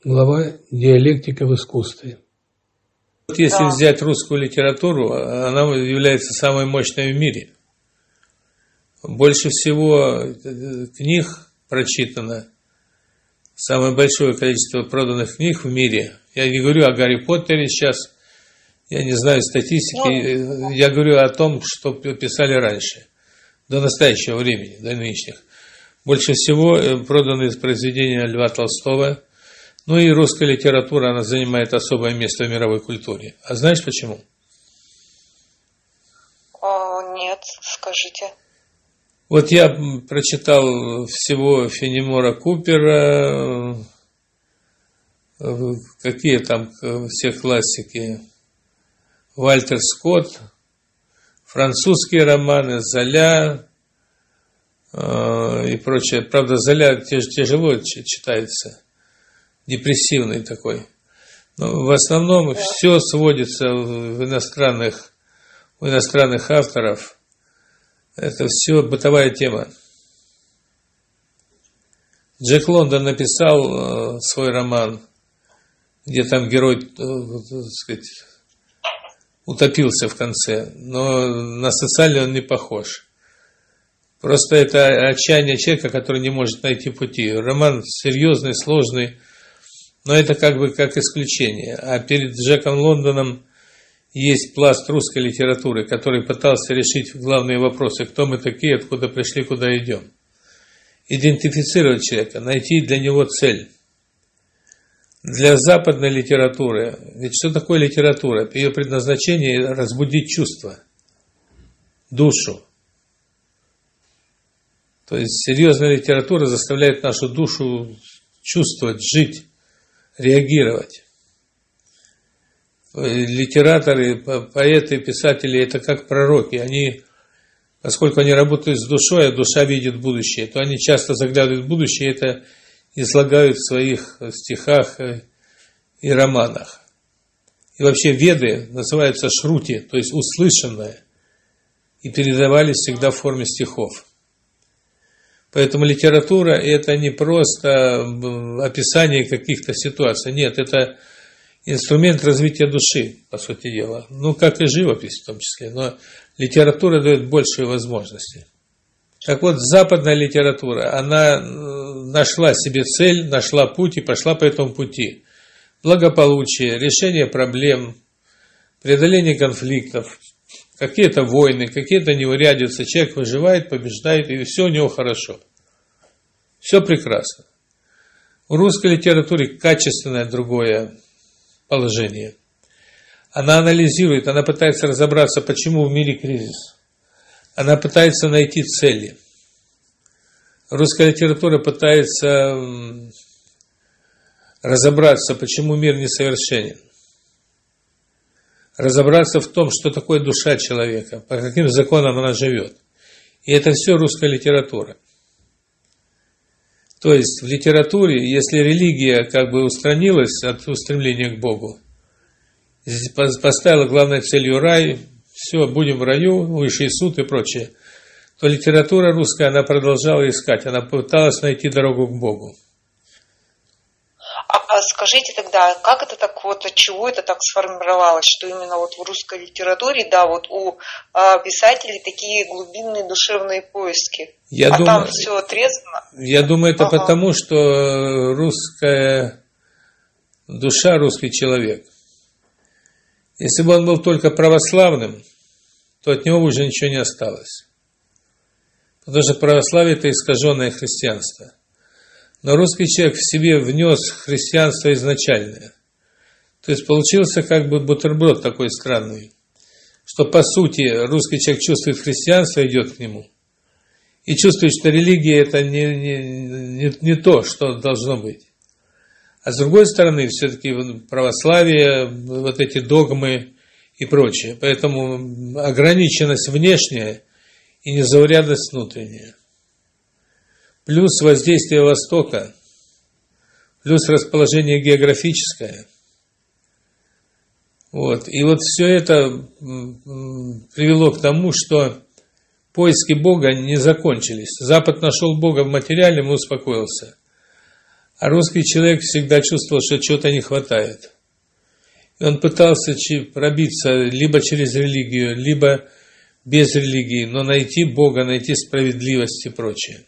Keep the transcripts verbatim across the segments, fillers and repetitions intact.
Глава «Диалектика в искусстве». Вот если Да. взять русскую литературу, она является самой мощной в мире. Больше всего книг прочитано, самое большое количество проданных книг в мире. Я не говорю о Гарри Поттере сейчас, я не знаю статистики, Ну, я говорю о том, что писали раньше, до настоящего времени, до нынешних. Больше всего проданы произведения Льва Толстого. Ну и русская литература, она занимает особое место в мировой культуре. А знаешь почему? а, нет, скажите. Вот я прочитал всего Фенемора Купера, какие там все классики, Вальтер Скотт, французские романы, Золя и прочее. Правда, Золя тяжело читается. Депрессивный такой. Но в основном да. Все сводится в иностранных, у иностранных авторов. Это все бытовая тема. Джек Лондон написал свой роман, где там герой, так сказать, утопился в конце, но на социальный он не похож. Просто это отчаяние человека, который не может найти пути. Роман серьезный, сложный, но это как бы как исключение. А перед Джеком Лондоном есть пласт русской литературы, который пытался решить главные вопросы. Кто мы такие, откуда пришли, куда идем. Идентифицировать человека, найти для него цель. Для западной литературы, ведь что такое литература? Ее предназначение – разбудить чувства, душу. То есть серьезная литература заставляет нашу душу чувствовать, жить, реагировать. Литераторы, поэты, писатели – это как пророки. Они, поскольку они работают с душой, а душа видит будущее, то они часто заглядывают в будущее и это излагают в своих стихах и романах. И вообще веды называются шрути, то есть услышанное, и передавались всегда в форме стихов. Поэтому литература – это не просто описание каких-то ситуаций. Нет, это инструмент развития души, по сути дела. Ну, как и живопись в том числе. Но литература дает большие возможности. Так вот, западная литература, она нашла себе цель, нашла путь и пошла по этому пути. Благополучие, решение проблем, преодоление конфликтов, какие-то войны, какие-то неурядицы. Человек выживает, побеждает, и все у него хорошо. Все прекрасно. В русской литературе качественное другое положение. Она анализирует, она пытается разобраться, почему в мире кризис. Она пытается найти цели. Русская литература пытается разобраться, почему мир несовершенен. Разобраться в том, что такое душа человека, по каким законам она живет. И это все русская литература. То есть в литературе, если религия как бы устранилась от устремления к Богу, поставила главной целью рай, все, будем в раю, высший суд и прочее, то литература русская, она продолжала искать, она пыталась найти дорогу к Богу. А скажите тогда, как это так вот, от чего это так сформировалось, что именно вот в русской литературе, да, вот у а, писателей такие глубинные душевные поиски, я а думаю, там все отрезано? Я думаю, это ага. потому, что русская душа, русский человек, если бы он был только православным, то от него уже ничего не осталось. Потому что православие – это искаженное христианство. Но русский человек в себе внес христианство изначальное. То есть получился как бы бутерброд такой странный, что по сути русский человек чувствует христианство, идет к нему, и чувствует, что религия это не, не, не, не то, что должно быть. А с другой стороны, все-таки православие, вот эти догмы и прочее. Поэтому ограниченность внешняя и незаурядность внутренняя. Плюс воздействие Востока, плюс расположение географическое. Вот. И вот все это привело к тому, что поиски Бога не закончились. Запад нашел Бога в материальном и успокоился. А русский человек всегда чувствовал, что чего-то не хватает. И он пытался пробиться либо через религию, либо без религии, но найти Бога, найти справедливость и прочее.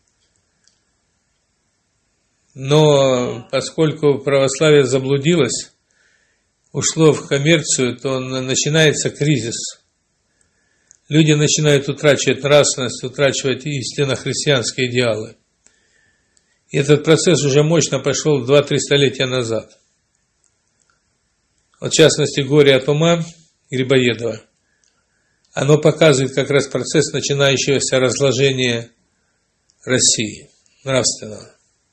Но поскольку православие заблудилось, ушло в коммерцию, то начинается кризис. Люди начинают утрачивать нравственность, утрачивать истинно христианские идеалы. И этот процесс уже мощно пошел два-три столетия назад. Вот в частности, «Горе от ума» Грибоедова, оно показывает как раз процесс начинающегося разложения России, нравственного.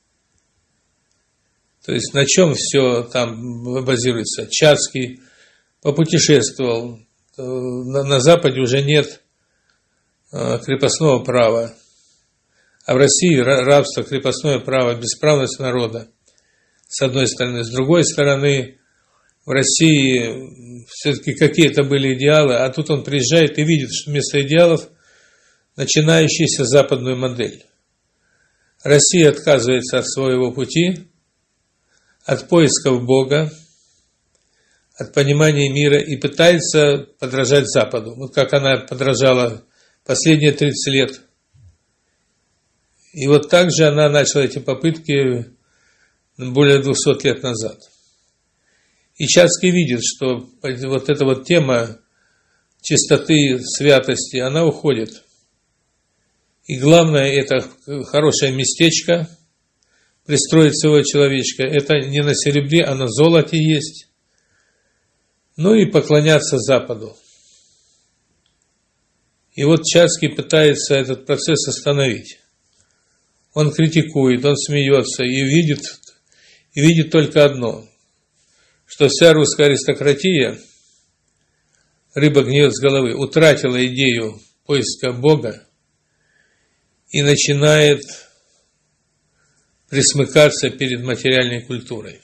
То есть на чем все там базируется? Чацкий попутешествовал, на, на Западе уже нет э, крепостного права, а в России рабство, крепостное право, бесправность народа, с одной стороны. С другой стороны, в России все-таки какие-то были идеалы, а тут он приезжает и видит, что вместо идеалов начинающаяся западную модель. Россия отказывается от своего пути, от поисков Бога, от понимания мира и пытается подражать Западу. Вот как она подражала последние тридцать лет. И вот так же она начала эти попытки более двухсот лет назад. И Чацкий видит, что вот эта вот тема чистоты, святости, она уходит. И главное, это хорошее местечко, пристроить своего человечка. Это не на серебре, а на золоте есть. Ну и поклоняться Западу. И вот Чацкий пытается этот процесс остановить. Он критикует, он смеется и видит, и видит только одно, что вся русская аристократия, рыба гниет с головы, утратила идею поиска Бога и начинает присмыкаться перед материальной культурой.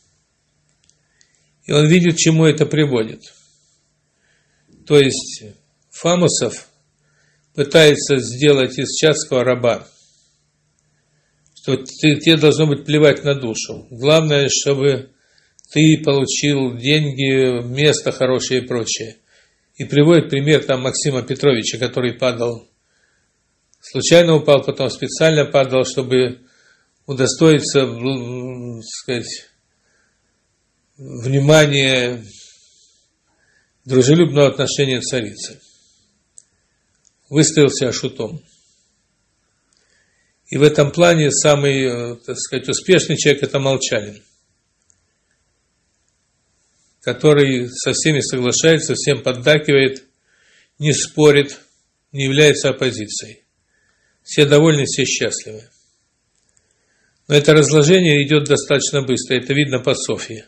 И он видит, к чему это приводит. То есть Фамусов пытается сделать из Чацкого раба, что тебе должно быть плевать на душу. Главное, чтобы ты получил деньги, место хорошее и прочее. И приводит пример там Максима Петровича, который падал, случайно упал, потом специально падал, чтобы удостоиться, так сказать, внимания, дружелюбного отношения царицы. Выставил себя шутом. И в этом плане самый, так сказать, успешный человек – это Молчалин, который со всеми соглашается, всем поддакивает, не спорит, не является оппозицией. Все довольны, все счастливы. Но это разложение идет достаточно быстро, это видно по Софье.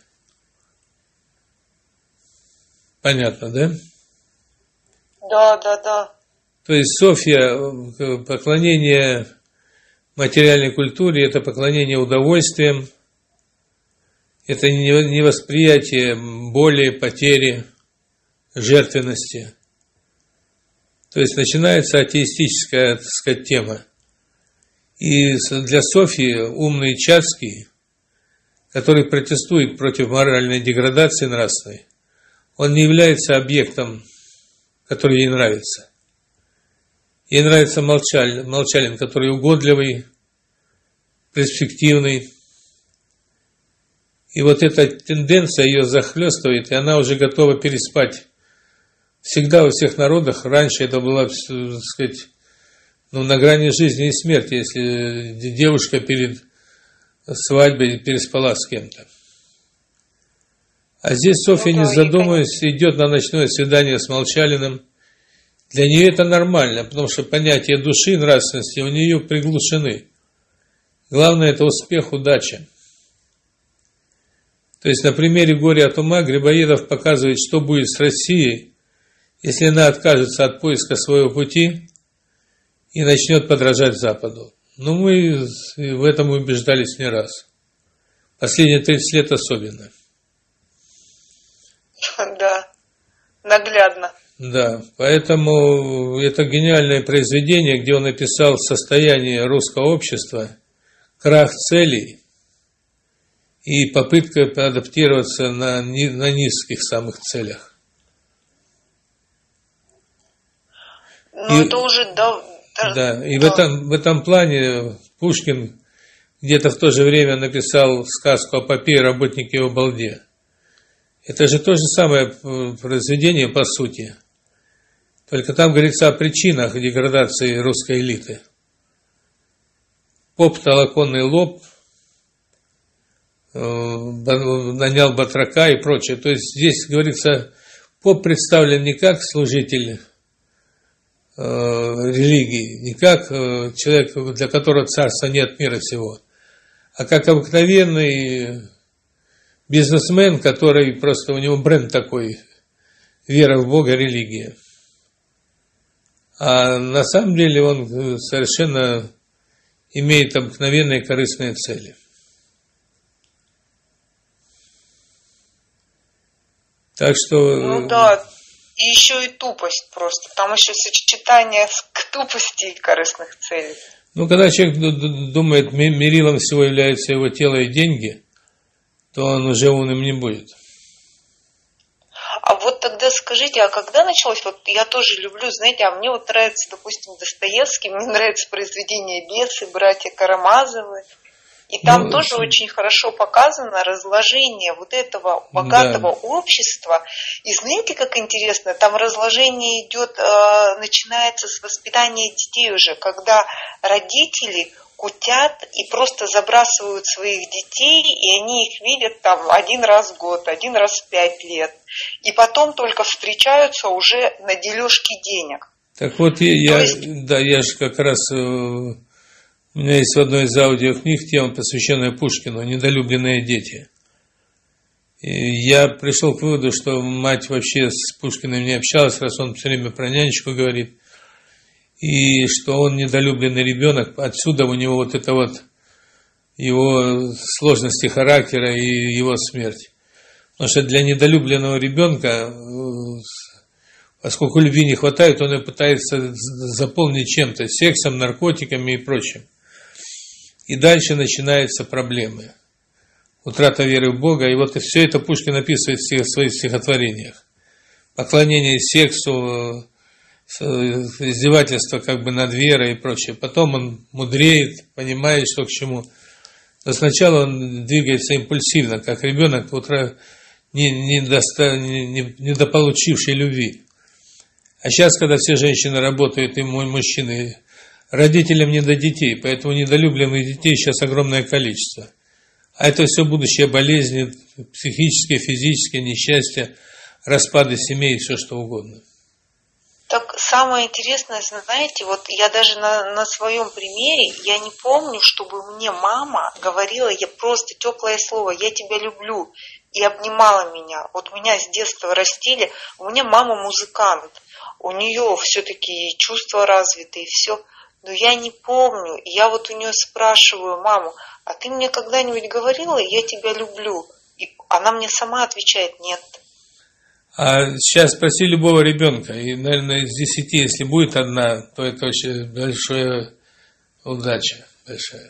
Понятно, да? Да, да, да. То есть Софья, поклонение материальной культуре, это поклонение удовольствиям, это не восприятие боли, потери, жертвенности. То есть начинается атеистическая, так сказать, тема. И для Софьи умный Чацкий, который протестует против моральной деградации нравственной, он не является объектом, который ей нравится. Ей нравится Молчалин, Молчалин, который угодливый, перспективный. И вот эта тенденция ее захлестывает, и она уже готова переспать. Всегда во всех народах, раньше это было, так сказать, ну, на грани жизни и смерти, если девушка перед свадьбой переспала с кем-то. А здесь Софья, не задумываясь, идет на ночное свидание с Молчалиным. Для нее это нормально, потому что понятия души и нравственности у нее приглушены. Главное – это успех, удача. То есть на примере «Горя от ума» Грибоедов показывает, что будет с Россией, если она откажется от поиска своего пути и начнет подражать Западу. Но мы в этом убеждались не раз. Последние тридцать лет особенно. Да, наглядно. Да, поэтому это гениальное произведение, где он описал состояние русского общества, крах целей, и попытка адаптироваться на, на низких самых целях. Но и, это уже... Да, да, и да. В, этом, в этом плане Пушкин где-то в то же время написал сказку о попе и работнике в балде. Это же то же самое произведение по сути. Только там говорится о причинах деградации русской элиты. Поп толоконный лоб, э, нанял батрака и прочее. То есть здесь говорится, поп представлен не как служитель э, религии, не как э, человек, для которого царства нет мира сего, а как обыкновенный бизнесмен, который просто, у него бренд такой, вера в Бога, религия. А на самом деле он совершенно имеет обыкновенные корыстные цели. Так что... Ну да, и еще и тупость просто. Там еще сочетание к тупости и корыстных целей. Ну, когда человек думает, мерилом всего является его тело и деньги, то он уже умным не будет. А вот тогда скажите, а когда началось, вот я тоже люблю, знаете, а мне вот нравится, допустим, Достоевский, мне нравится произведение «Бесы», братья Карамазовы, и там ну, тоже очень хорошо показано разложение вот этого богатого да. общества. И знаете, как интересно, там разложение идет, э, начинается с воспитания детей уже, когда родители кутят и просто забрасывают своих детей, и они их видят там один раз в год, один раз в пять лет. И потом только встречаются уже на дележке денег. Так вот, я, есть... да, я же как раз, у меня есть в одной из аудиокниг тема, посвященная Пушкину, «Недолюбленные дети». И я пришел к выводу, что мать вообще с Пушкиным не общалась, раз он все время про нянечку говорит, и что он недолюбленный ребенок, отсюда у него вот это вот его сложности характера и его смерть. Потому что для недолюбленного ребенка, поскольку любви не хватает, он ее пытается заполнить чем-то, сексом, наркотиками и прочим. И дальше начинаются проблемы. Утрата веры в Бога. И вот и все это Пушкин описывает в своих стихотворениях. Поклонение сексу, издевательство как бы над верой и прочее. Потом он мудреет, понимает, что к чему. Но сначала он двигается импульсивно, как ребенок, утро не, не, доста, не, не, недополучивший любви. А сейчас, когда все женщины работают и мужчины, родителям не до детей, поэтому недолюбленных детей сейчас огромное количество. А это все будущие болезни, психические, физические, несчастья, распады семей и все что угодно. Так самое интересное, знаете, вот я даже на, на своем примере, я не помню, чтобы мне мама говорила, я просто теплое слово, я тебя люблю, и обнимала меня. Вот меня с детства растили, у меня мама музыкант, у нее все-таки чувства развиты и все, но я не помню. И я вот у нее спрашиваю маму, а ты мне когда-нибудь говорила, я тебя люблю? И она мне сама отвечает, нет. А сейчас спроси любого ребенка, и, наверное, из десяти, если будет одна, то это очень большая удача, большая.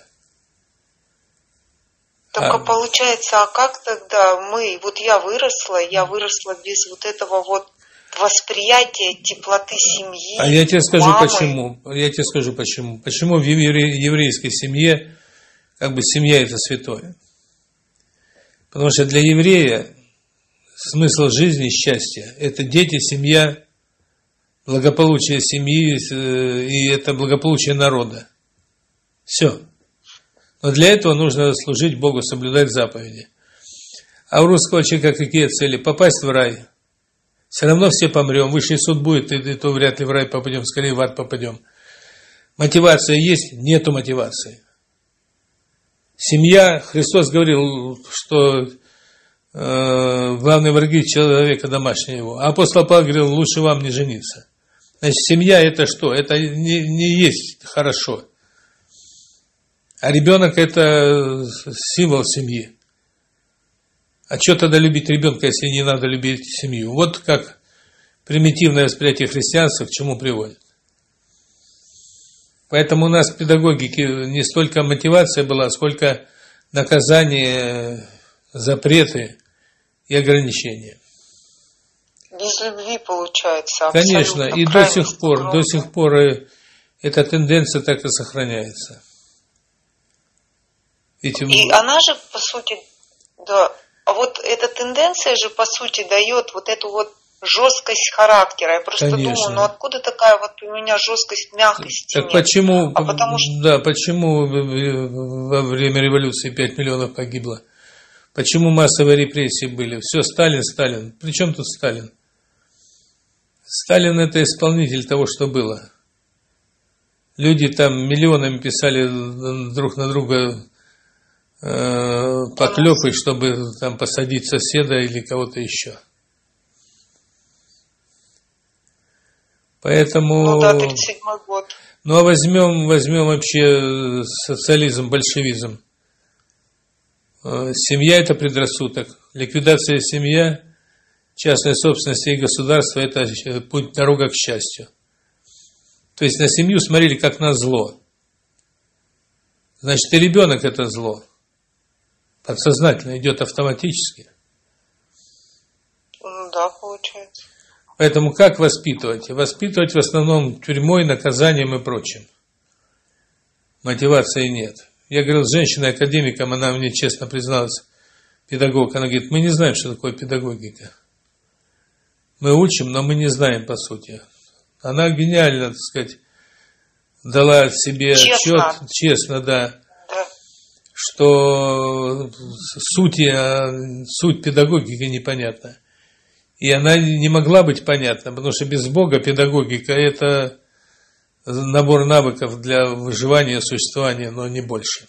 Только а, получается, а как тогда мы, вот я выросла, я выросла без вот этого вот восприятия теплоты семьи. А я тебе скажу мамы. почему. Я тебе скажу почему. Почему в евре, еврейской семье, как бы семья это святое? Потому что для еврея смысл жизни, счастья – это дети, семья, благополучие семьи и это благополучие народа. Все. Но для этого нужно служить Богу, соблюдать заповеди. А у русского человека какие цели? Попасть в рай. Все равно все помрем. Высший суд будет, и то вряд ли в рай попадем, скорее в ад попадем. Мотивация есть? Нету мотивации. Семья, Христос говорил, что главные враги человека домашнего его. А апостол Павел говорил, лучше вам не жениться. Значит, семья это что? Это не, не есть хорошо. А ребенок это символ семьи. А что тогда любить ребенка, если не надо любить семью? Вот как примитивное восприятие христианства к чему приводит. Поэтому у нас в педагогике не столько мотивация была, сколько наказание запреты и ограничения. Без любви получается. Конечно, и до сих пор, огромная. до сих пор эта тенденция так и сохраняется. Ведь... И она же, по сути, да, а вот эта тенденция же, по сути, дает вот эту вот жесткость характера. Я просто Конечно. думаю, ну откуда такая вот у меня жесткость, мягкости Так нет? почему, а потому что... да, почему во время революции пять миллионов погибло? Почему массовые репрессии были? Все, Сталин, Сталин. При чем тут Сталин? Сталин это исполнитель того, что было. Люди там миллионами писали друг на друга э, поклепы, чтобы там посадить соседа или кого-то еще. Поэтому... Ну да, тридцать седьмой год. Ну а возьмем, возьмем вообще социализм, большевизм. Семья – это предрассудок. Ликвидация семьи, частной собственности и государства – это путь, дорога к счастью. То есть на семью смотрели как на зло. Значит, и ребенок – это зло. Подсознательно идет автоматически. Ну да, получается. Поэтому как воспитывать? Воспитывать в основном тюрьмой, наказанием и прочим. Мотивации нет. Я говорил с женщиной-академиком, она мне честно призналась, педагог, она говорит, мы не знаем, что такое педагогика. Мы учим, но мы не знаем по сути. Она гениально, так сказать, дала себе честно. отчет, честно, да, да. что суть, суть педагогики непонятна. И она не могла быть понятна, потому что без Бога педагогика – это набор навыков для выживания, существования, но не больше.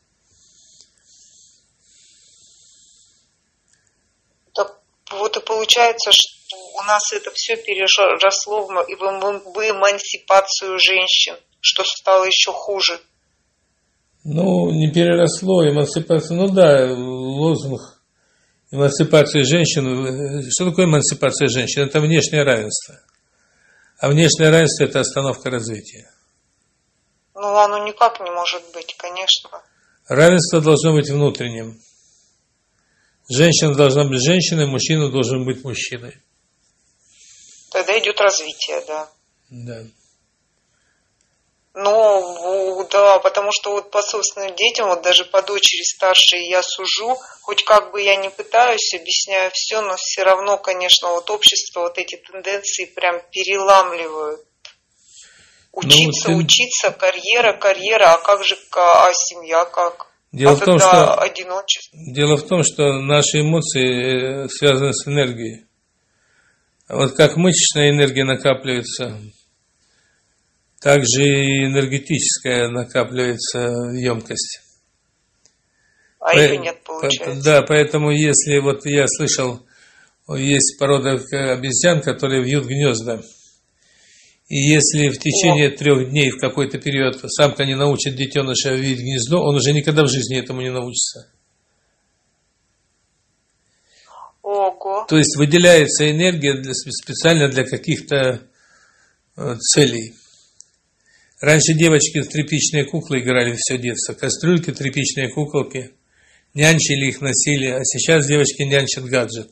Так вот и получается, что у нас это все переросло в эмансипацию женщин, что стало еще хуже. Ну, не переросло, эмансипация, ну да, лозунг эмансипации женщин. Что такое эмансипация женщин? Это внешнее равенство. А внешнее равенство – это остановка развития. Ну, оно никак не может быть, конечно. Равенство должно быть внутренним. Женщина должна быть женщиной, мужчина должен быть мужчиной. Тогда идет развитие, да. Да. Ну, да, потому что вот по собственным детям, вот даже по дочери старшей я сужу, хоть как бы я не пытаюсь, объясняю все, но все равно, конечно, вот общество вот эти тенденции прям переламливают. Учиться, ну, ты... учиться, карьера, карьера, а как же, а семья как? Дело а в том, тогда что одиночество. Дело в том, что наши эмоции связаны с энергией. А вот как мышечная энергия накапливается, так же и энергетическая накапливается емкость. А По... ее нет, получается. Да, поэтому если, вот я слышал, есть порода обезьян, которые вьют гнезда. И если в течение О. трех дней в какой-то период самка не научит детеныша видеть гнездо, он уже никогда в жизни этому не научится. Ого. То есть выделяется энергия для, специально для каких-то э, целей. Раньше девочки в тряпичные куклы играли все детство, кастрюльки, тряпичные куколки, нянчили их, носили, а сейчас девочки нянчат гаджет.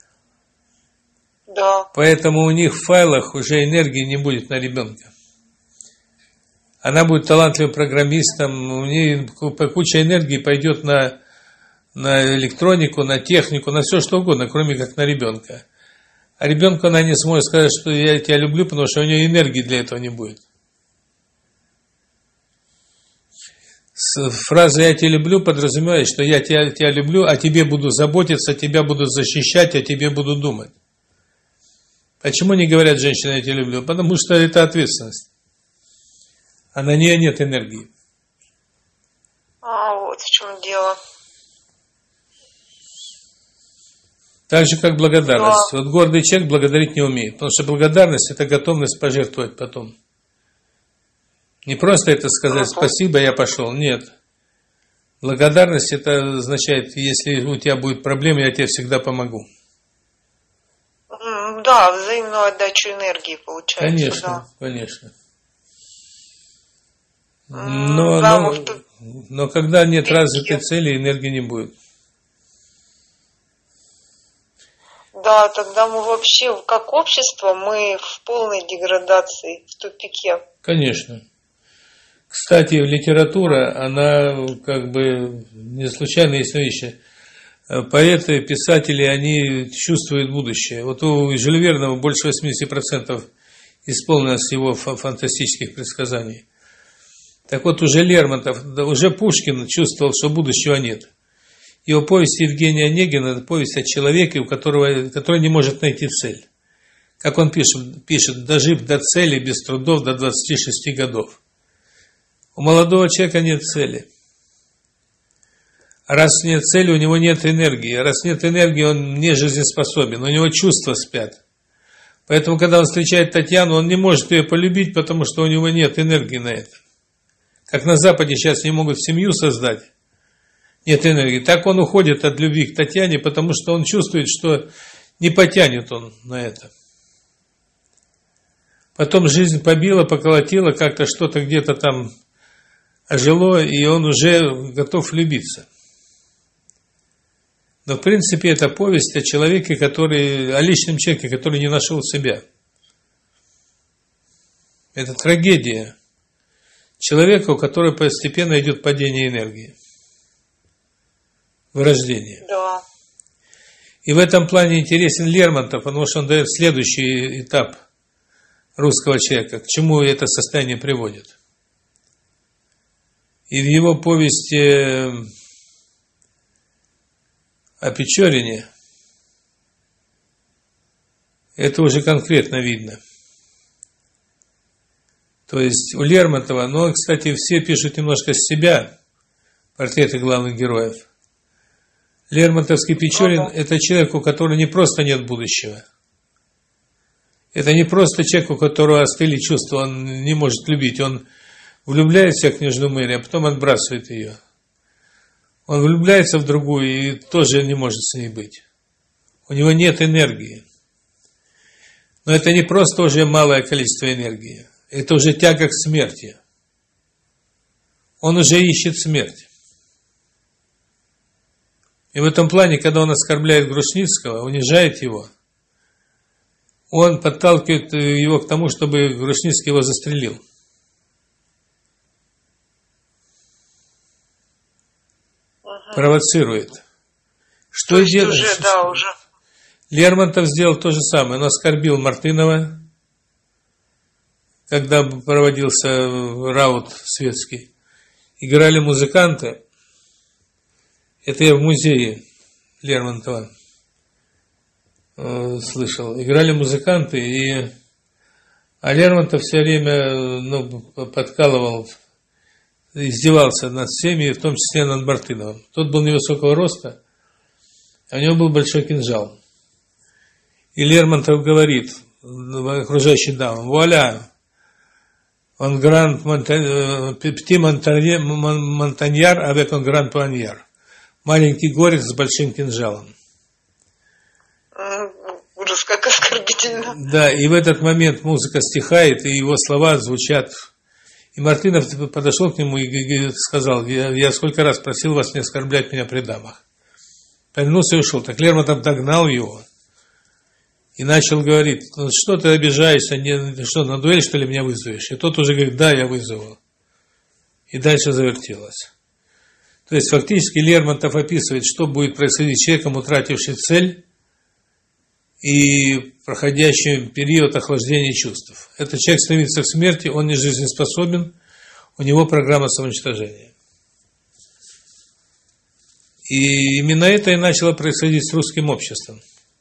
Да. Поэтому у них в файлах уже энергии не будет на ребенка. Она будет талантливым программистом, у нее куча энергии пойдет на, на электронику, на технику, на все что угодно, кроме как на ребенка. А ребенку она не сможет сказать, что я тебя люблю, потому что у нее энергии для этого не будет. Фраза «я тебя люблю» подразумевает, что я тебя, тебя люблю, о тебе буду заботиться, тебя буду защищать, о тебе буду думать. Почему не говорят женщины «я тебя люблю»? Потому что это ответственность. А на нее нет энергии. А, вот в чем дело. Так же, как благодарность. Да. Вот гордый человек благодарить не умеет. Потому что благодарность – это готовность пожертвовать потом. Не просто это сказать «спасибо, я пошел». Нет. Благодарность – это означает, если у тебя будет проблема, я тебе всегда помогу. Да, взаимную отдачу энергии получается. Конечно, да. конечно. Но, да, но, может, но когда нет развитой цели, энергии не будет. Да, тогда мы вообще, как общество, мы в полной деградации, в тупике. Конечно. Кстати, литература, она как бы не случайно есть вещи. Поэты, писатели, они чувствуют будущее. Вот у Жюля Верна больше восемьдесят процентов исполнилось его фантастических предсказаний. Так вот, уже Лермонтов, уже Пушкин чувствовал, что будущего нет. Его повесть Евгения Онегина – это повесть о человеке, у которого, который не может найти цель. Как он пишет, пишет, дожив до цели без трудов до двадцати шести годов. У молодого человека нет цели. А раз нет цели, у него нет энергии. А раз нет энергии, он не жизнеспособен. У него чувства спят. Поэтому, когда он встречает Татьяну, он не может ее полюбить, потому что у него нет энергии на это. Как на Западе сейчас не могут семью создать, нет энергии. Так он уходит от любви к Татьяне, потому что он чувствует, что не потянет он на это. Потом жизнь побила, поколотила, как-то что-то где-то там ожило, и он уже готов влюбиться. Но в принципе это повесть о человеке, который, о личном человеке, который не нашел себя. Это трагедия человека, у которого постепенно идет падение энергии, вырождение. Да. И в этом плане интересен Лермонтов, потому что он дает следующий этап русского человека, к чему это состояние приводит. И в его повести о Печорине это уже конкретно видно. То есть у Лермонтова, но, кстати, все пишут немножко с себя, портреты главных героев. Лермонтовский Печорин – это человек, у которого не просто нет будущего. Это не просто человек, у которого остыли чувства, он не может любить. Он влюбляется в княжну Мэри, а потом отбрасывает ее. Он влюбляется в другую и тоже не может с ней быть. У него нет энергии. Но это не просто уже малое количество энергии. Это уже тяга к смерти. Он уже ищет смерть. И в этом плане, когда он оскорбляет Грушницкого, унижает его, он подталкивает его к тому, чтобы Грушницкий его застрелил. Ага. Провоцирует. Что и делает? Уже, да, уже. Лермонтов сделал то же самое. Он оскорбил Мартынова, когда проводился раут светский. Играли музыканты. Это я в музее Лермонтова э, слышал. Играли музыканты, и а Лермонтов все время ну, подкалывал, издевался над всеми, в том числе над Мартыновым. Тот был невысокого роста, а у него был большой кинжал. И Лермонтов говорит окружающим дамам: вуаля, он гранд пти монтаньяр, avec un grand poignard. Маленький горец с большим кинжалом. Ужас, как оскорбительно. Да, и в этот момент музыка стихает, и его слова звучат. И Мартынов подошел к нему и сказал: я, я сколько раз просил вас не оскорблять меня при дамах. Повернулся и ушел. Так Лермонтов догнал его и начал говорить: ну, что ты обижаешься, не, что, на дуэль, что ли, меня вызовешь? И тот уже говорит: да, я вызову. И дальше завертелось. То есть фактически Лермонтов описывает, что будет происходить с человеком, утратившим цель и проходящий период охлаждения чувств. Этот человек стремится к смерти, он не жизнеспособен, у него программа самоуничтожения. И именно это и начало происходить с русским обществом.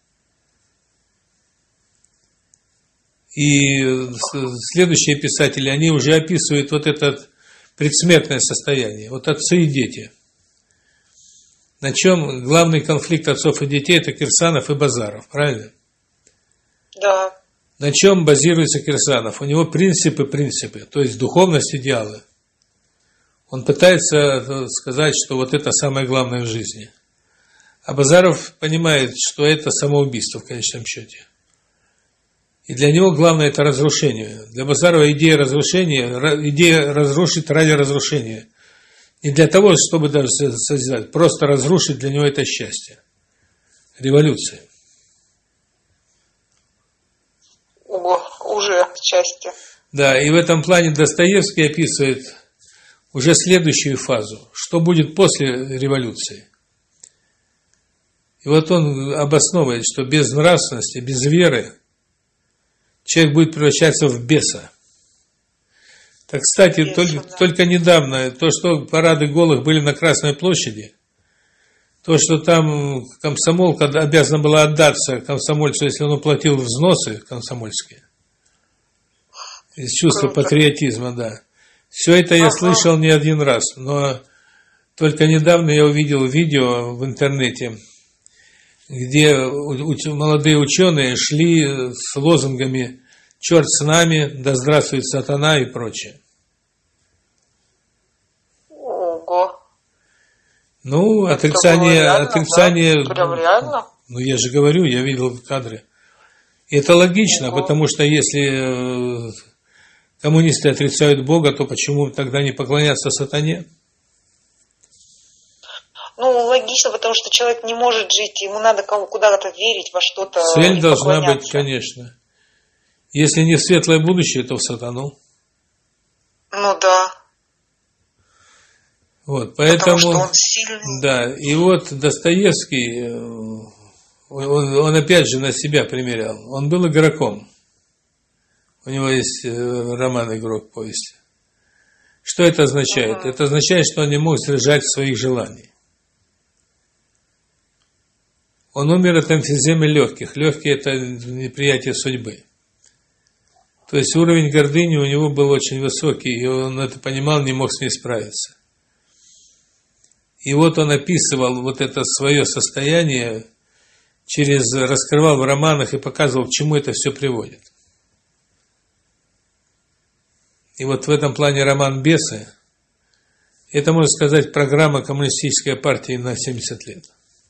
И следующие писатели, они уже описывают вот это предсмертное состояние, вот отцы и дети. На чем главный конфликт отцов и детей – это Кирсанов и Базаров, правильно? Да. На чем базируется Кирсанов? У него принципы, принципы, то есть духовность, идеалы. Он пытается сказать, что вот это самое главное в жизни. А Базаров понимает, что это самоубийство в конечном счете. И для него главное – это разрушение. Для Базарова идея разрушения, идея разрушить ради разрушения. Не для того, чтобы даже созидать, просто разрушить, для него это счастье. Революция. отчасти. Да, и в этом плане Достоевский описывает уже следующую фазу, что будет после революции. И вот он обосновывает, что без нравственности, без веры человек будет превращаться в беса. Так, кстати, Беса, только, да. только недавно, то, что парады голых были на Красной площади, то, что там комсомолка обязана была отдаться комсомольцу, если он уплатил взносы комсомольские, из чувства Круто. патриотизма, да. Все это я Ага. слышал не один раз, но только недавно я увидел видео в интернете, где у- молодые ученые шли с лозунгами «Черт с нами», «Да здравствует сатана» и прочее. Ого. Ну, Это отрицание, было реально, отрицание, да? Прям реально? ну я же говорю, я видел кадры. И это логично, Ого. потому что если э, коммунисты отрицают Бога, то почему тогда не поклоняться сатане? Ну, логично, потому что человек не может жить, ему надо кому- куда-то верить, во что-то. Цель и должна быть, поклоняться. конечно. Если не в светлое будущее, то в сатану. Ну да, Вот, потому поэтому, что он сильный. да, и вот Достоевский, э, он, он опять же на себя примерял. Он был игроком. У него есть э, роман «Игрок» повести. Что это означает? Ага. Это означает, что он не мог сдержать своих желаний. Он умер от эмфиземы легких. Легкие – это неприятие судьбы. То есть уровень гордыни у него был очень высокий, и он это понимал, не мог с ней справиться. И вот он описывал вот это свое состояние, через, раскрывал в романах и показывал, к чему это все приводит. И вот в этом плане роман «Бесы» – это, можно сказать, программа коммунистической партии на семьдесят лет.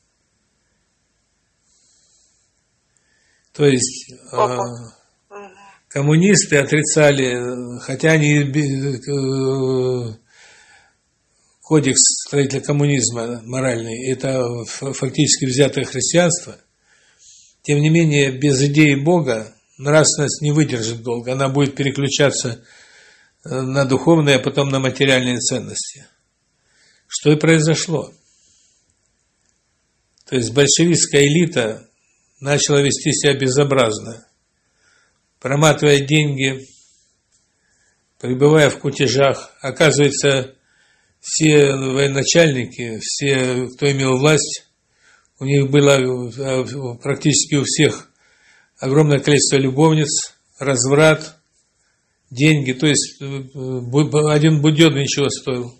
То есть э, коммунисты отрицали, хотя они э, кодекс строителя коммунизма моральный, это фактически взятое христианство, тем не менее без идеи Бога нравственность не выдержит долго, она будет переключаться на духовные, а потом на материальные ценности. Что и произошло. То есть большевистская элита начала вести себя безобразно, проматывая деньги, пребывая в кутежах. Оказывается, все военачальники, все, кто имел власть, у них было практически у всех огромное количество любовниц, разврат, деньги. То есть один будённый ничего стоил.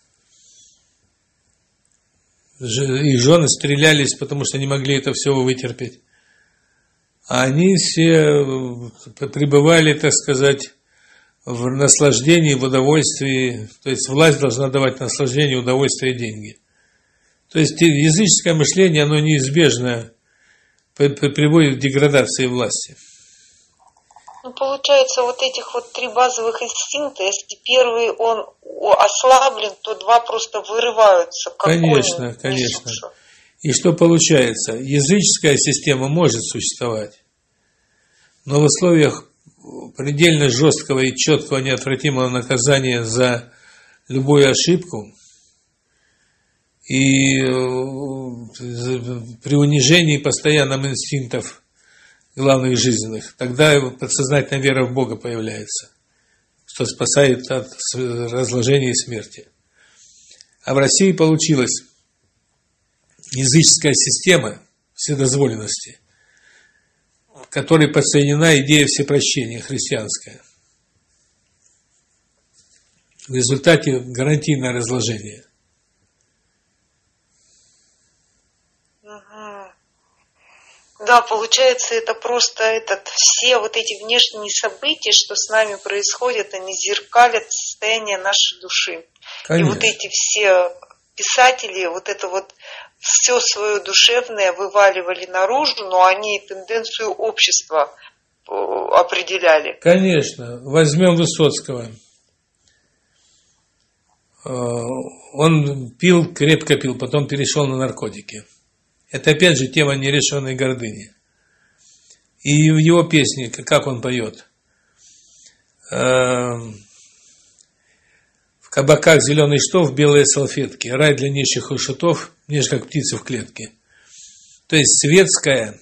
Их жены стрелялись, потому что не могли это все вытерпеть. А они все пребывали, так сказать, в наслаждении, в удовольствии. То есть власть должна давать наслаждение, удовольствие и деньги. То есть языческое мышление, оно неизбежно приводит к деградации власти. Ну, получается, вот этих вот три базовых инстинкта, если первый он ослаблен, то два просто вырываются. Как Конечно, конь конечно. несутся. И что получается? Языческая система может существовать, но в условиях предельно жесткого и четкого неотвратимого наказания за любую ошибку и при унижении постоянном инстинктов главных жизненных, тогда подсознательная вера в Бога появляется, что спасает от разложения и смерти. А в России получилось языческая система вседозволенности, к которой подсоединена идея всепрощения христианская. В результате гарантийное разложение. Да, получается, это просто этот, все вот эти внешние события, что с нами происходят, они зеркалят состояние нашей души. Конечно. И вот эти все писатели, вот это вот все свое душевное вываливали наружу, но они тенденцию общества определяли. Конечно. Возьмем Высоцкого. Он пил, крепко пил, потом перешел на наркотики. Это опять же тема нерешенной гордыни. И в его песне, как он поет: в кабаках зеленый штоф, белые салфетки. Рай для нищих и шутов, неж как птицы в клетке. То есть светская,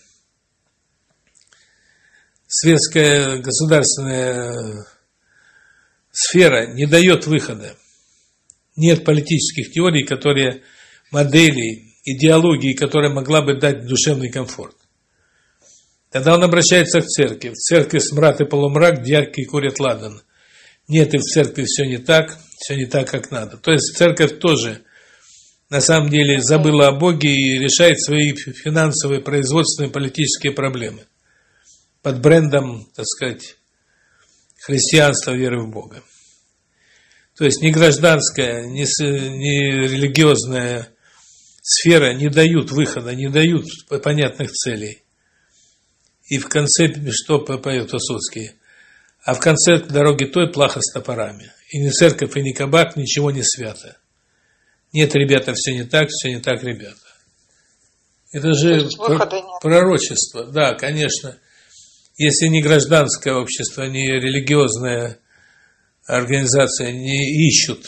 светская государственная сфера не дает выхода. Нет политических теорий, которые, моделей, идеологии, которая могла бы дать душевный комфорт. Тогда он обращается к церкви. В церкви смрад и полумрак, дьяки курят ладан. Нет, и в церкви все не так, все не так, как надо. То есть церковь тоже на самом деле забыла о Боге и решает свои финансовые, производственные, политические проблемы под брендом, так сказать, христианства, веры в Бога. То есть ни гражданская, ни, ни религиозная сфера не дают выхода, не дают понятных целей. И в конце, что поет Высоцкий, а в конце дороги той плохо с топорами. И ни церковь, и ни кабак, ничего не свято. Нет, ребята, все не так, все не так, ребята. Это же пророчество, да, конечно. Если ни гражданское общество, ни религиозная организация не ищут,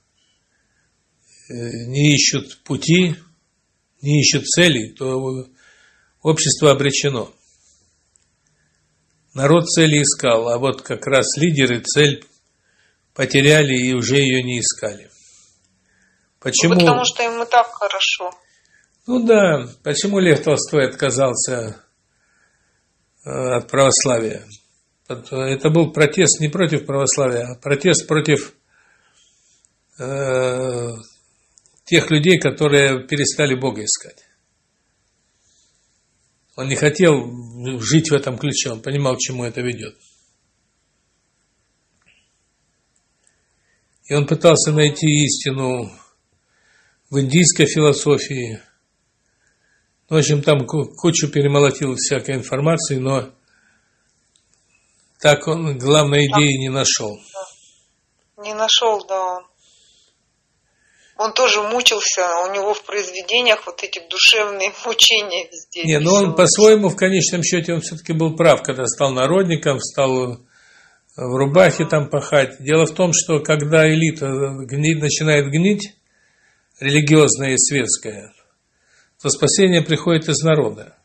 не ищут пути, не ищут целей, то общество обречено. Народ цели искал, а вот как раз лидеры цель потеряли и уже ее не искали. Почему? Потому что им и так хорошо. Ну да, почему Лев Толстой отказался от православия? Это был протест не против православия, а протест против э, тех людей, которые перестали Бога искать. Он не хотел жить в этом ключе, он понимал, к чему это ведет. И он пытался найти истину в индийской философии. В общем, там кучу перемолотил всякой информации, но так он главной идеи не нашел. Не нашел, да. Он тоже мучился, у него в произведениях вот эти душевные мучения везде. Не, но он по-своему, в конечном счете, он все-таки был прав, когда стал народником, стал в рубахе там пахать. Дело в том, что когда элита гнить, начинает гнить, религиозная и светская, то спасение приходит из народа.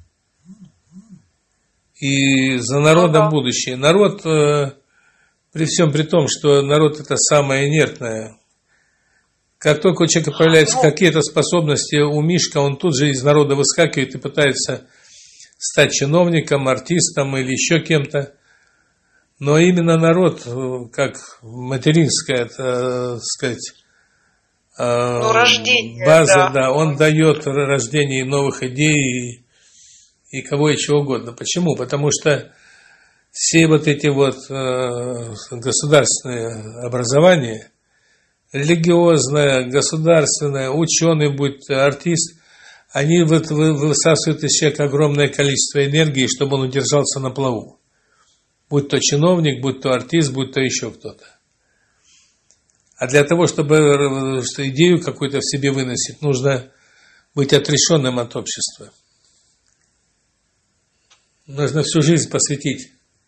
И за народом будущее. Народ, при всем при том, что народ это самое инертное, как только у человека появляются какие-то способности у Мишка, он тут же из народа выскакивает и пытается стать чиновником, артистом или еще кем-то. Но именно народ, как материнская, так сказать, ну, рождение, база, да. да, он дает рождение новых идей и, и кого и чего угодно. Почему? Потому что все вот эти вот государственные образования, религиозное, государственное, ученый, будь артист, они высасывают из человека огромное количество энергии, чтобы он удержался на плаву. Будь то чиновник, будь то артист, будь то еще кто-то. А для того, чтобы идею какую-то в себе выносить, нужно быть отрешенным от общества. Нужно всю жизнь посвятить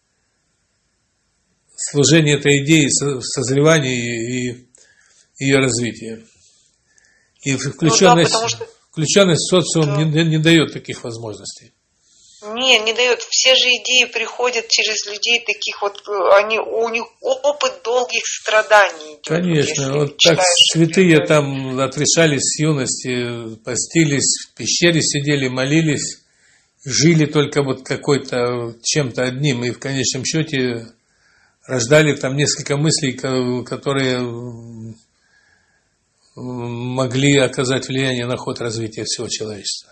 служению этой идеи, созреванию и ее развитие. И включенность, ну да, что... включенность в социум да. не, не дает таких возможностей. Не, не дает. Все же идеи приходят через людей таких вот, они, у них опыт долгих страданий. Конечно, вот так святые это... там отрешались с юности, постились, в пещере сидели, молились, жили только вот какой-то чем-то одним, и в конечном счете рождали там несколько мыслей, которые могли оказать влияние на ход развития всего человечества.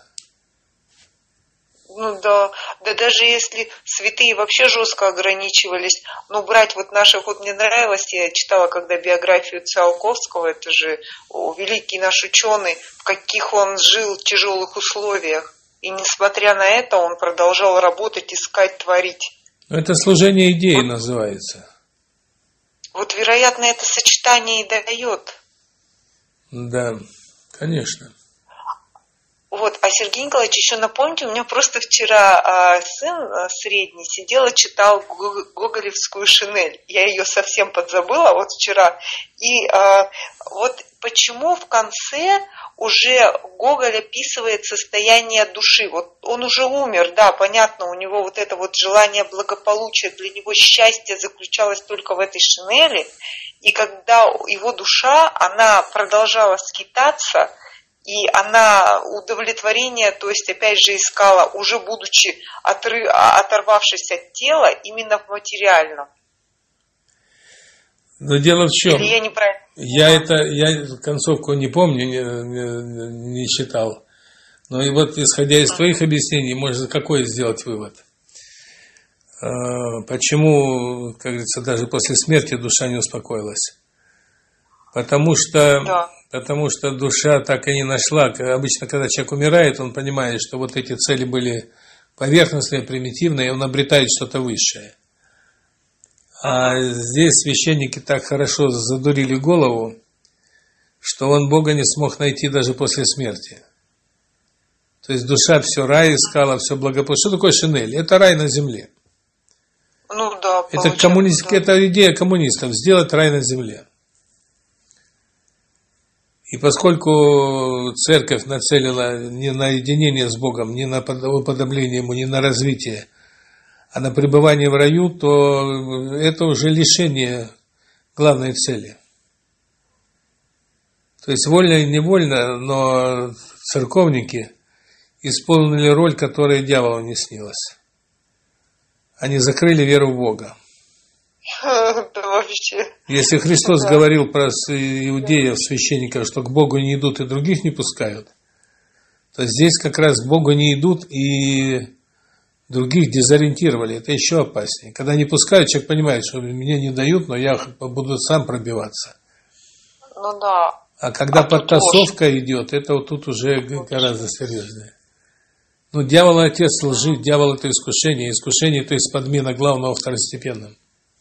Ну да, да даже если святые вообще жестко ограничивались, ну брать вот наших, вот мне нравилось, я читала когда биографию Циолковского, это же о, великий наш ученый, в каких он жил в тяжелых условиях, и несмотря на это он продолжал работать, искать, творить. Это служение идеи вот, называется. Вот вероятно это сочетание и дает. Да, конечно. Вот, а Сергей Николаевич, еще напомните, у меня просто вчера а, сын а, средний сидел и читал Го- гоголевскую «Шинель». Я ее совсем подзабыла вот вчера. И а, вот почему в конце уже Гоголь описывает состояние души. Вот он уже умер, да, понятно, у него вот это вот желание благополучия, для него счастье заключалось только в этой шинели. И когда его душа, она продолжала скитаться, и она удовлетворение, то есть опять же искала, уже будучи отры, оторвавшись от тела, именно в материальном. Но дело в чем? Или я неправильно? Я это, я концовку не помню, не, не, не читал. Но и вот исходя из твоих объяснений, можно какой сделать вывод? Почему, как говорится, даже после смерти душа не успокоилась? Потому что, Да. потому что душа так и не нашла. Обычно, когда человек умирает, он понимает, что вот эти цели были поверхностные, примитивные, и он обретает что-то высшее. А здесь священники так хорошо задурили голову, что он Бога не смог найти даже после смерти. То есть душа все рай искала, все благополучие. Что такое шинель? Это рай на земле. Ну да. Это, коммунист... да. Это идея коммунистов, сделать рай на земле. И поскольку церковь нацелена не на единение с Богом, не на уподобление Ему, не на развитие, а на пребывание в раю, то это уже лишение главной цели. То есть вольно и невольно, но церковники исполнили роль, которая дьяволу не снилась. Они закрыли веру в Бога. Да вообще. Если Христос да. говорил про иудеев, священников, что к Богу не идут и других не пускают, то здесь как раз к Богу не идут и других дезориентировали. Это еще опаснее. Когда не пускают, человек понимает, что мне не дают, но я буду сам пробиваться. Ну да. А когда а подтасовка идет, это вот тут уже гораздо серьезнее. Ну, дьявол – отец лжи, дьявол – это искушение. Искушение – это из подмена главного второстепенным.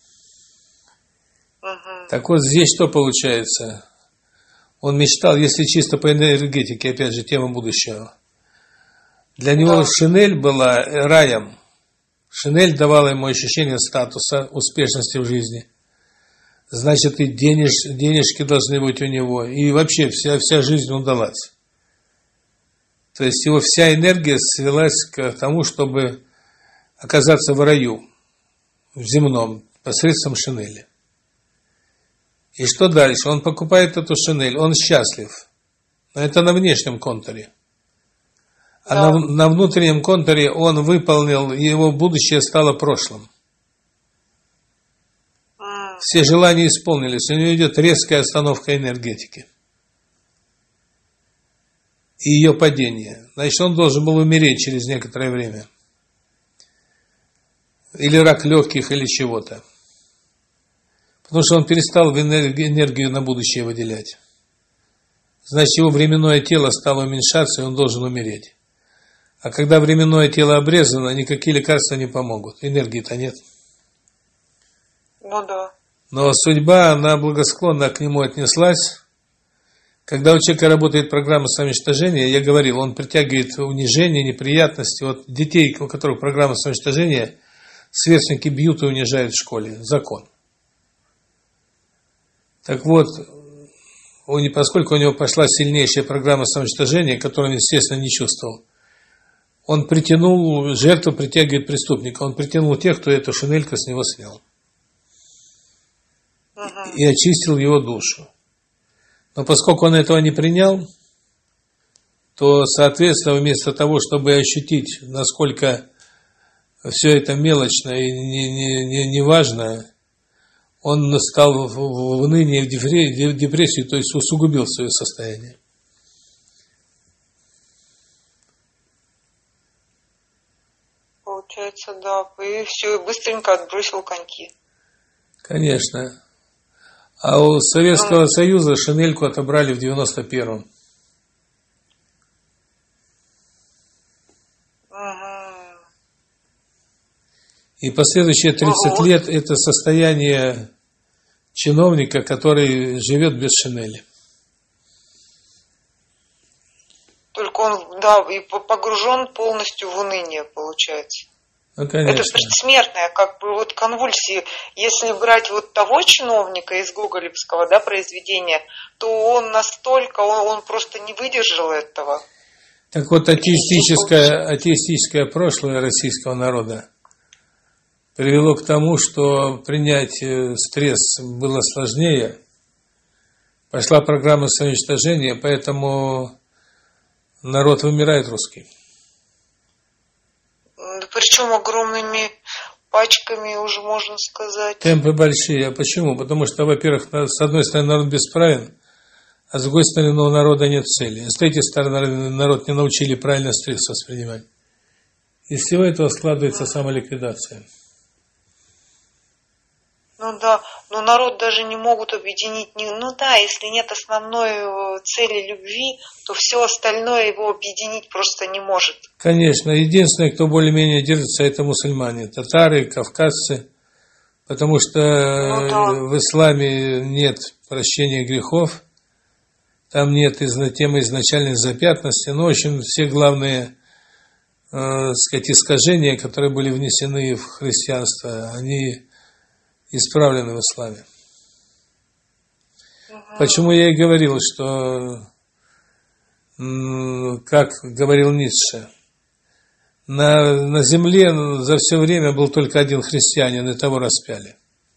Угу. Так вот, здесь что получается? Он мечтал, если чисто по энергетике, опять же, тема будущего. Для него да. шинель была раем. Шинель давала ему ощущение статуса, успешности в жизни. Значит, и денеж, денежки должны быть у него. И вообще вся, вся жизнь удалась. То есть его вся энергия свелась к тому, чтобы оказаться в раю, в земном, посредством шинели. И что дальше? Он покупает эту шинель, он счастлив. Но это на внешнем контуре. А да. на, на внутреннем контуре он выполнил, его будущее стало прошлым. Mm. Все желания исполнились, у него идет резкая остановка энергетики. И ее падение. Значит, он должен был умереть через некоторое время. Или рак легких, или чего-то. Потому что он перестал энергию на будущее выделять. Значит, его временное тело стало уменьшаться, и он должен умереть. А когда временное тело обрезано, никакие лекарства не помогут. Энергии-то нет. Ну да. Но судьба, она благосклонно к нему отнеслась. Когда у человека работает программа самоуничтожения, я говорил, он притягивает унижение, неприятности. Вот детей, у которых программа самоуничтожения, сверстники бьют и унижают в школе. Закон. Так вот, он, поскольку у него пошла сильнейшая программа самоуничтожения, которую он, естественно, не чувствовал, он притянул, жертву притягивает преступника, он притянул тех, кто эту шинельку с него снял. Uh-huh. И очистил его душу. Но поскольку он этого не принял, то, соответственно, вместо того, чтобы ощутить, насколько все это мелочно и не, не, не, не важно, он стал в уныние, в депрессию, то есть усугубил свое состояние. Получается, да. И все, и быстренько отбросил коньки. Конечно. А у Советского Союза шинельку отобрали в девяносто первом. И последующие тридцать лет это состояние чиновника, который живет без шинели. Только он, да, и погружен полностью в уныние, получается. Ну, конечно. Это предсмертное, как бы вот конвульсии. Если брать вот того чиновника из гоголевского, да, произведения, то он настолько, он, он просто не выдержал этого. Так вот, атеистическое, атеистическое прошлое российского народа привело к тому, что принять стресс было сложнее. Пошла программа самоуничтожения, поэтому народ вымирает русский. Причем огромными пачками уже, можно сказать. Темпы большие. А почему? Потому что, во-первых, с одной стороны народ бесправен, а с другой стороны у народа нет цели. А с третьей стороны народ не научили правильно стресс воспринимать. Из всего этого складывается самоликвидация. Ну да, но народ даже не могут объединить. Ну да, если нет основной цели любви, то все остальное его объединить просто не может. Конечно, единственное, кто более-менее держится, это мусульмане, татары, кавказцы, потому что ну, да. в исламе нет прощения грехов, там нет темы изначальной запятности, но, в общем, все главные, э, сказать, искажения, которые были внесены в христианство, они исправлены в исламе. Угу. Почему я и говорил, что, как говорил Ницше, на, на земле за все время был только один христианин, и того распяли.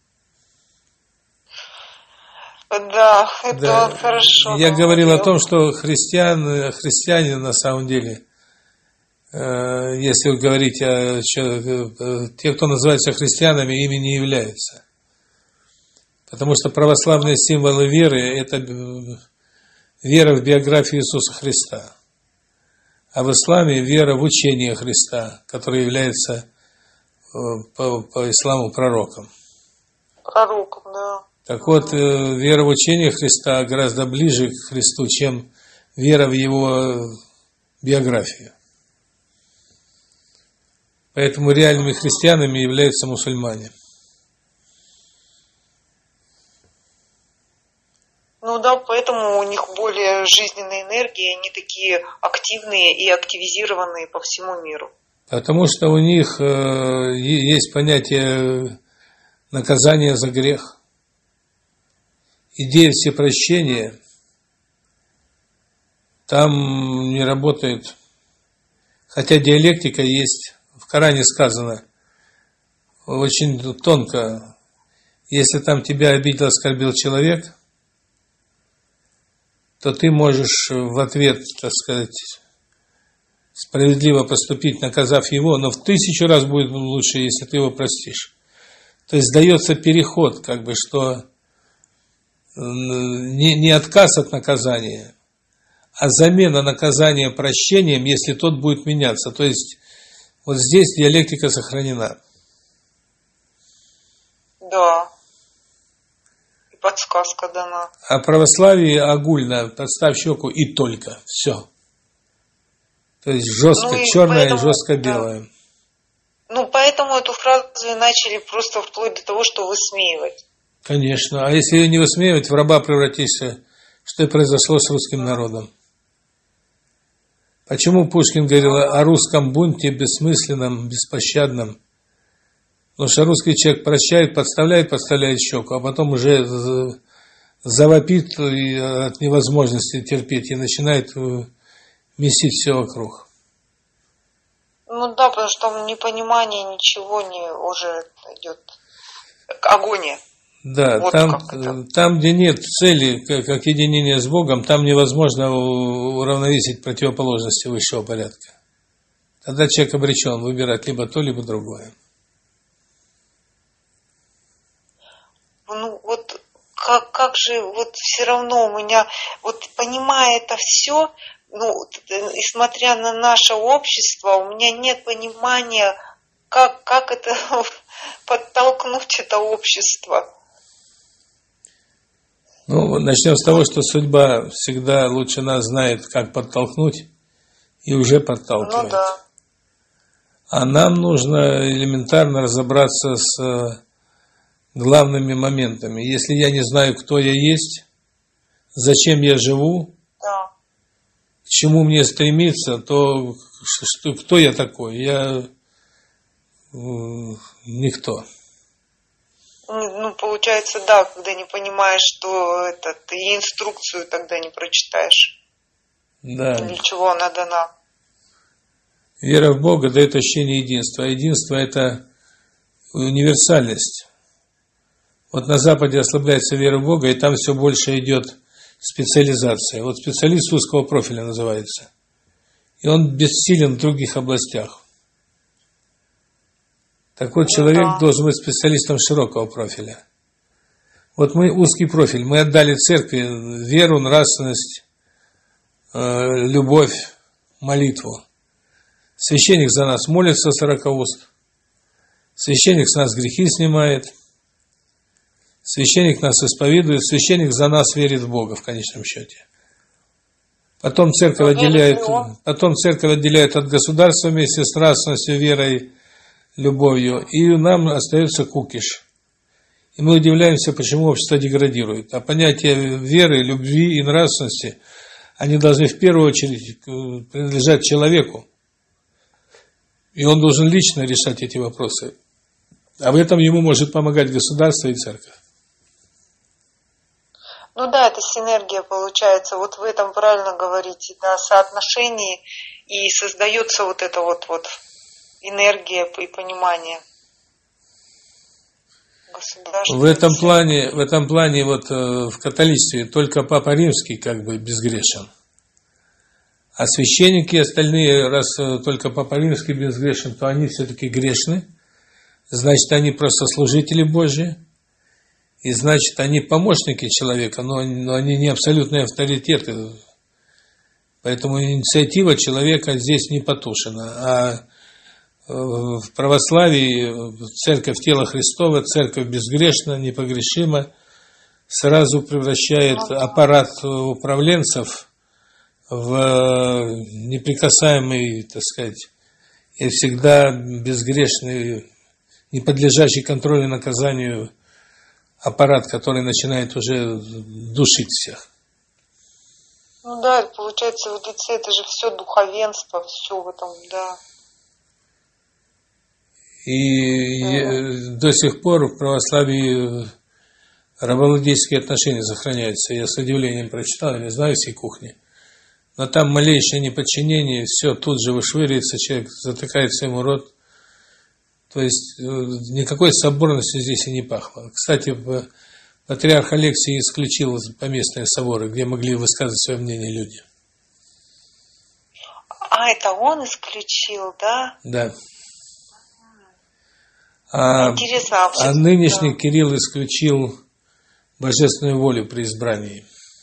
Да, это да. Хорошо. Я говорил о том, что христиан, христиане на самом деле, если вы говорите о те, кто называется христианами, ими не являются. Потому что православные символы веры – это вера в биографию Иисуса Христа. А в исламе вера в учение Христа, который является по, по исламу пророком. Пророком, да. Так вот, вера в учение Христа гораздо ближе к Христу, чем вера в его биографию. Поэтому реальными христианами являются мусульмане. Ну да, поэтому у них более жизненная энергия, они такие активные и активизированные по всему миру. Потому что у них э, есть понятие наказания за грех. Идея всепрощения там не работает. Хотя диалектика есть, в Коране сказано, очень тонко. Если там тебя обидел, оскорбил человек, то ты можешь в ответ, так сказать, справедливо поступить, наказав его, но в тысячу раз будет лучше, если ты его простишь. То есть дается переход, как бы, что не, не отказ от наказания, а замена наказания прощением, если тот будет меняться. То есть вот здесь диалектика сохранена. Да. Подсказка дана. А православие огульно, подставь щеку и только. Все. То есть жестко ну, черное поэтому, и жестко белое. Да. Ну, поэтому эту фразу начали просто вплоть до того, что высмеивать. Конечно. А если ее не высмеивать, в раба превратишься, что и произошло с русским народом. Почему Пушкин говорил о русском бунте бессмысленном, беспощадном? Потому что русский человек прощает, подставляет, подставляет щеку, а потом уже завопит от невозможности терпеть и начинает месить все вокруг. Ну да, потому что там непонимание, ничего не уже идет. Агония. Да, вот там, там, где нет цели, как, как единение с Богом, там невозможно уравновесить противоположности высшего порядка. Тогда человек обречен выбирать либо то, либо другое. Ну вот как, как же вот все равно у меня, вот понимая это все, ну, и смотря на наше общество, у меня нет понимания, как, как это подтолкнуть это общество. Ну, начнем с того, что судьба всегда лучше нас знает, как подтолкнуть, и уже подталкивает. Ну да. А нам нужно элементарно разобраться с главными моментами. Если я не знаю, кто я есть, зачем я живу, да. к чему мне стремиться, то что, кто я такой? Я э, никто. Ну, получается, да, когда не понимаешь, что это, ты и инструкцию тогда не прочитаешь. Да. Для чего она дана. Вера в Бога дает ощущение единства. А единство – это универсальность. Вот на Западе ослабляется вера в Бога, и там все больше идет специализация. Вот специалист узкого профиля называется. И он бессилен в других областях. Так вот, человек да. должен быть специалистом широкого профиля. Вот мы узкий профиль, мы отдали церкви веру, нравственность, э, любовь, молитву. Священник за нас молится сорокауст. Священник с нас грехи снимает. Священник нас исповедует. Священник за нас верит в Бога в конечном счете. Потом церковь отделяет, потом церковь отделяет от государства вместе с нравственностью, верой, любовью. И нам остается кукиш. И мы удивляемся, почему общество деградирует. А понятия веры, любви и нравственности, они должны в первую очередь принадлежать человеку. И он должен лично решать эти вопросы. А в этом ему может помогать государство и церковь. Ну да, это синергия получается. Вот вы этом правильно говорите, да, соотношение, и создается вот эта вот, вот энергия и понимание. В этом плане, в этом плане вот э, в католичестве только Папа Римский как бы безгрешен. А священники остальные, раз только Папа Римский безгрешен, то они все-таки грешны. Значит, они просто служители Божьи. И значит, они помощники человека, но, но они не абсолютные авторитеты. Поэтому инициатива человека здесь не потушена. А в православии церковь тела Христова, церковь безгрешна, непогрешима, сразу превращает аппарат управленцев в неприкасаемый, так сказать, и всегда безгрешный, не подлежащий контролю и наказанию аппарат, который начинает уже душить всех. Ну да, получается, в лице это же все духовенство, все в этом, да. И да. До сих пор в православии рабовладельческие отношения сохраняются. Я с удивлением прочитал, я не знаю всей кухни. Но там малейшее неподчинение, все тут же вышвыривается, человек затыкается ему рот. То есть никакой соборностью здесь и не пахло. Кстати, патриарх Алексий исключил поместные соборы, где могли высказывать свое мнение люди. А, это он исключил, да? Да. А, Интересно, а, а нынешний да. Кирилл исключил божественную волю при избрании.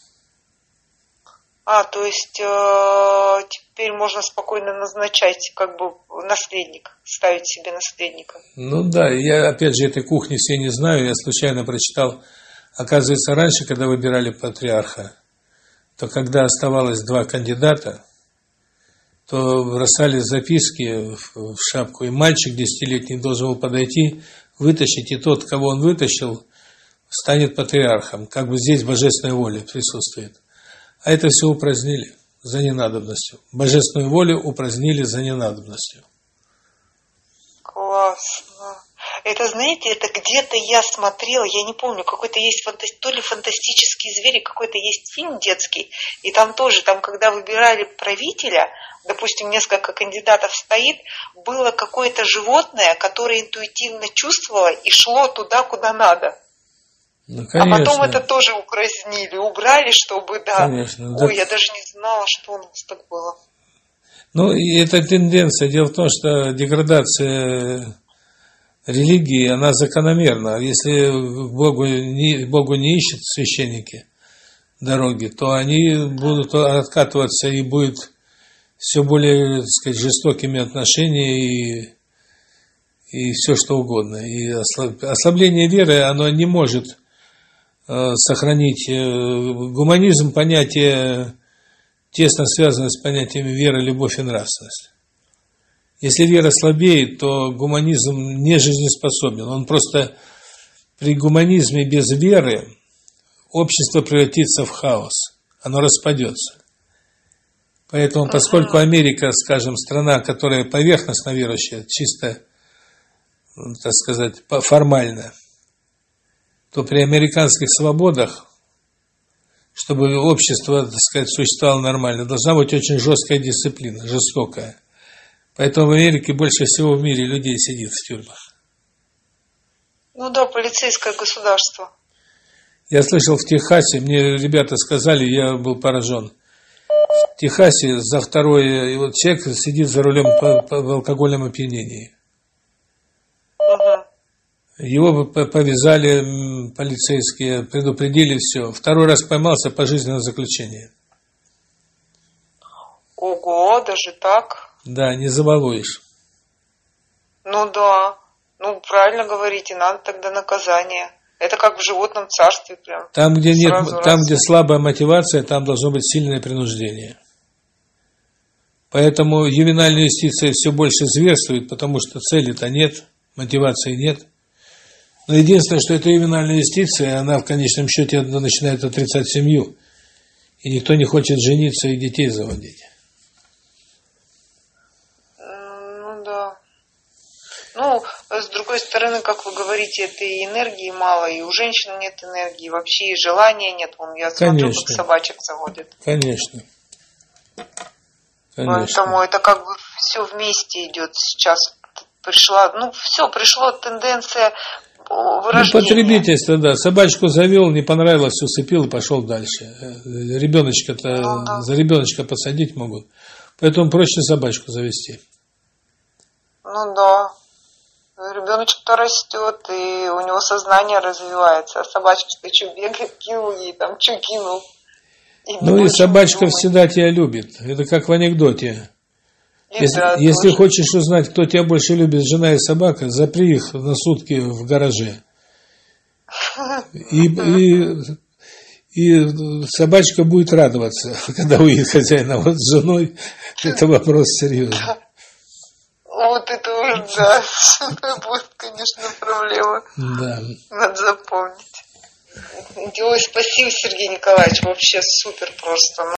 А, то есть э, теперь можно спокойно назначать, как бы, наследник, ставить себе наследника. Ну да, я опять же этой кухни все не знаю, я случайно прочитал. Оказывается, раньше, когда выбирали патриарха, то когда оставалось два кандидата, то бросали записки в шапку, и мальчик десятилетний должен был подойти, вытащить, и тот, кого он вытащил, станет патриархом. Как бы здесь божественная воля присутствует. А это все упразднили за ненадобностью. Божественную волю упразднили за ненадобностью. Классно. Это, знаете, это где-то я смотрела, я не помню, какой-то есть фанта... то ли фантастические звери, какой-то есть фильм детский, и там тоже, там, когда выбирали правителя, допустим, несколько кандидатов стоит, было какое-то животное, которое интуитивно чувствовало и шло туда, куда надо. Ну, а потом это тоже упразднили, убрали, чтобы, да. Конечно, Ой, да. я даже не знала, что у нас так было. Ну, и эта тенденция, дело в том, что деградация религии, она закономерна. Если Богу не, Богу не ищут священники дороги, то они будут откатываться, и будет все более, так сказать, жестокими отношениями и, и все что угодно. И ослабление веры, оно не может сохранить гуманизм, понятие тесно связано с понятиями веры, любовь и нравственность. Если вера слабеет, то гуманизм не жизнеспособен. Он просто при гуманизме без веры общество превратится в хаос, оно распадется. Поэтому, поскольку Америка, скажем, страна, которая поверхностно верующая, чисто, так сказать, формально, то при американских свободах, чтобы общество, так сказать, существовало нормально, должна быть очень жесткая дисциплина, жестокая. Поэтому в Америке больше всего в мире людей сидит в тюрьмах. Ну да, полицейское государство. Я слышал в Техасе, мне ребята сказали, я был поражен. В Техасе за второе вот человек сидит за рулем по, по, в алкогольном опьянении. Угу. Его повязали полицейские, предупредили, все. Второй раз поймался, пожизненное заключение. Ого, даже так? Да, не забалуешь. Ну да. Ну, правильно говорите, надо тогда наказание. Это как в животном царстве прям. Там, где нет, Сразу там, раз. где слабая мотивация, там должно быть сильное принуждение. Поэтому ювенальная юстиция все больше зверствует, потому что цели-то нет, мотивации нет. Но единственное, что это ювенальная юстиция, она в конечном счете начинает отрицать семью. И никто не хочет жениться и детей заводить. Ну да. Ну, с другой стороны, как вы говорите, это и энергии мало, и у женщин нет энергии, вообще и желания нет. Вон, я смотрю, Конечно. как собачек заводят. Конечно. Поэтому Конечно. это как бы все вместе идет сейчас. Пришла, ну все, пришло тенденция Ну, вырождения. потребительство, да. Собачку завел, не понравилось, усыпил и пошел дальше. Ребеночка-то, Ну, да. за ребеночка посадить могут. Поэтому проще собачку завести. Ну да. Ребеночек-то растет, и у него сознание развивается. А собачка-то что, бегает, кинул ей там, что кинул. И Ну не и очень собачка думает. всегда тебя любит. Это как в анекдоте. И Если, да, если тоже. хочешь узнать, кто тебя больше любит, жена и собака, запри их на сутки в гараже. И, и, и собачка будет радоваться, когда увидит хозяина. Вот с женой это вопрос серьезный. Вот это уже, да, это будет, конечно, проблема. Да. Надо запомнить. Ой, спасибо, Сергей Николаевич, вообще супер просто.